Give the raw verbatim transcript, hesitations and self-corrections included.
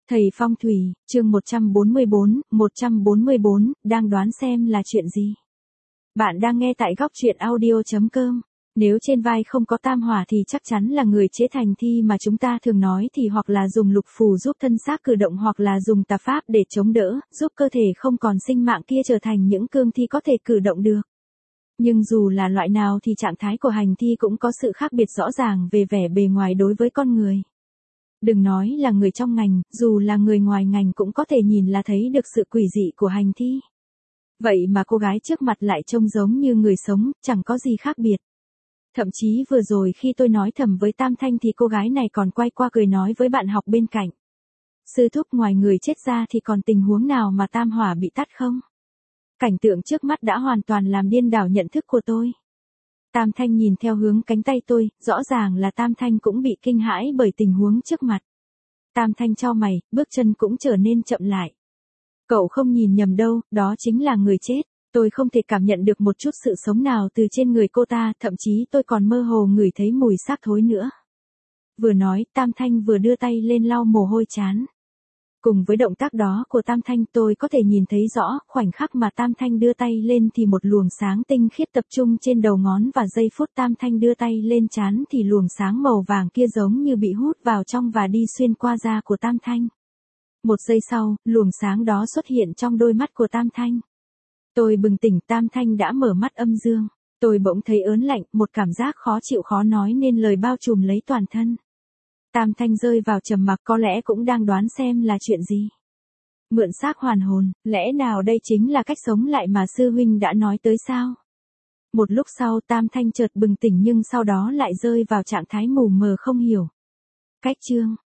Thầy Phong Thủy, chương một trăm bốn mươi bốn, một trăm bốn mươi bốn, đang đoán xem là chuyện gì? Bạn đang nghe tại góc truyện audio chấm com. Nếu trên vai không có tam hỏa thì chắc chắn là người chế thành thi mà chúng ta thường nói thì hoặc là dùng lục phù giúp thân xác cử động hoặc là dùng tà pháp để chống đỡ, giúp cơ thể không còn sinh mạng kia trở thành những cương thi có thể cử động được. Nhưng dù là loại nào thì trạng thái của hành thi cũng có sự khác biệt rõ ràng về vẻ bề ngoài đối với con người. Đừng nói là người trong ngành, dù là người ngoài ngành cũng có thể nhìn là thấy được sự quỷ dị của hành thi. Vậy mà cô gái trước mặt lại trông giống như người sống, chẳng có gì khác biệt. Thậm chí vừa rồi khi tôi nói thầm với Tam Thanh thì cô gái này còn quay qua cười nói với bạn học bên cạnh. Sư thúc, ngoài người chết ra thì còn tình huống nào mà tam hỏa bị tắt không? Cảnh tượng trước mắt đã hoàn toàn làm điên đảo nhận thức của tôi. Tam Thanh nhìn theo hướng cánh tay tôi, rõ ràng là Tam Thanh cũng bị kinh hãi bởi tình huống trước mặt. Tam Thanh chau mày, bước chân cũng trở nên chậm lại. Cậu không nhìn nhầm đâu, đó chính là người chết. Tôi không thể cảm nhận được một chút sự sống nào từ trên người cô ta, thậm chí tôi còn mơ hồ ngửi thấy mùi xác thối nữa. Vừa nói, Tam Thanh vừa đưa tay lên lau mồ hôi trán. Cùng với động tác đó của Tam Thanh tôi có thể nhìn thấy rõ, khoảnh khắc mà Tam Thanh đưa tay lên thì một luồng sáng tinh khiết tập trung trên đầu ngón và giây phút Tam Thanh đưa tay lên trán thì luồng sáng màu vàng kia giống như bị hút vào trong và đi xuyên qua da của Tam Thanh. Một giây sau, luồng sáng đó xuất hiện trong đôi mắt của Tam Thanh. Tôi bừng tỉnh, Tam Thanh đã mở mắt âm dương. Tôi bỗng thấy ớn lạnh, một cảm giác khó chịu khó nói nên lời bao trùm lấy toàn thân. Tam Thanh rơi vào trầm mặc, có lẽ cũng đang đoán xem là chuyện gì. Mượn xác hoàn hồn, lẽ nào đây chính là cách sống lại mà sư huynh đã nói tới sao? Một lúc sau Tam Thanh chợt bừng tỉnh nhưng sau đó lại rơi vào trạng thái mù mờ không hiểu. Cách chương,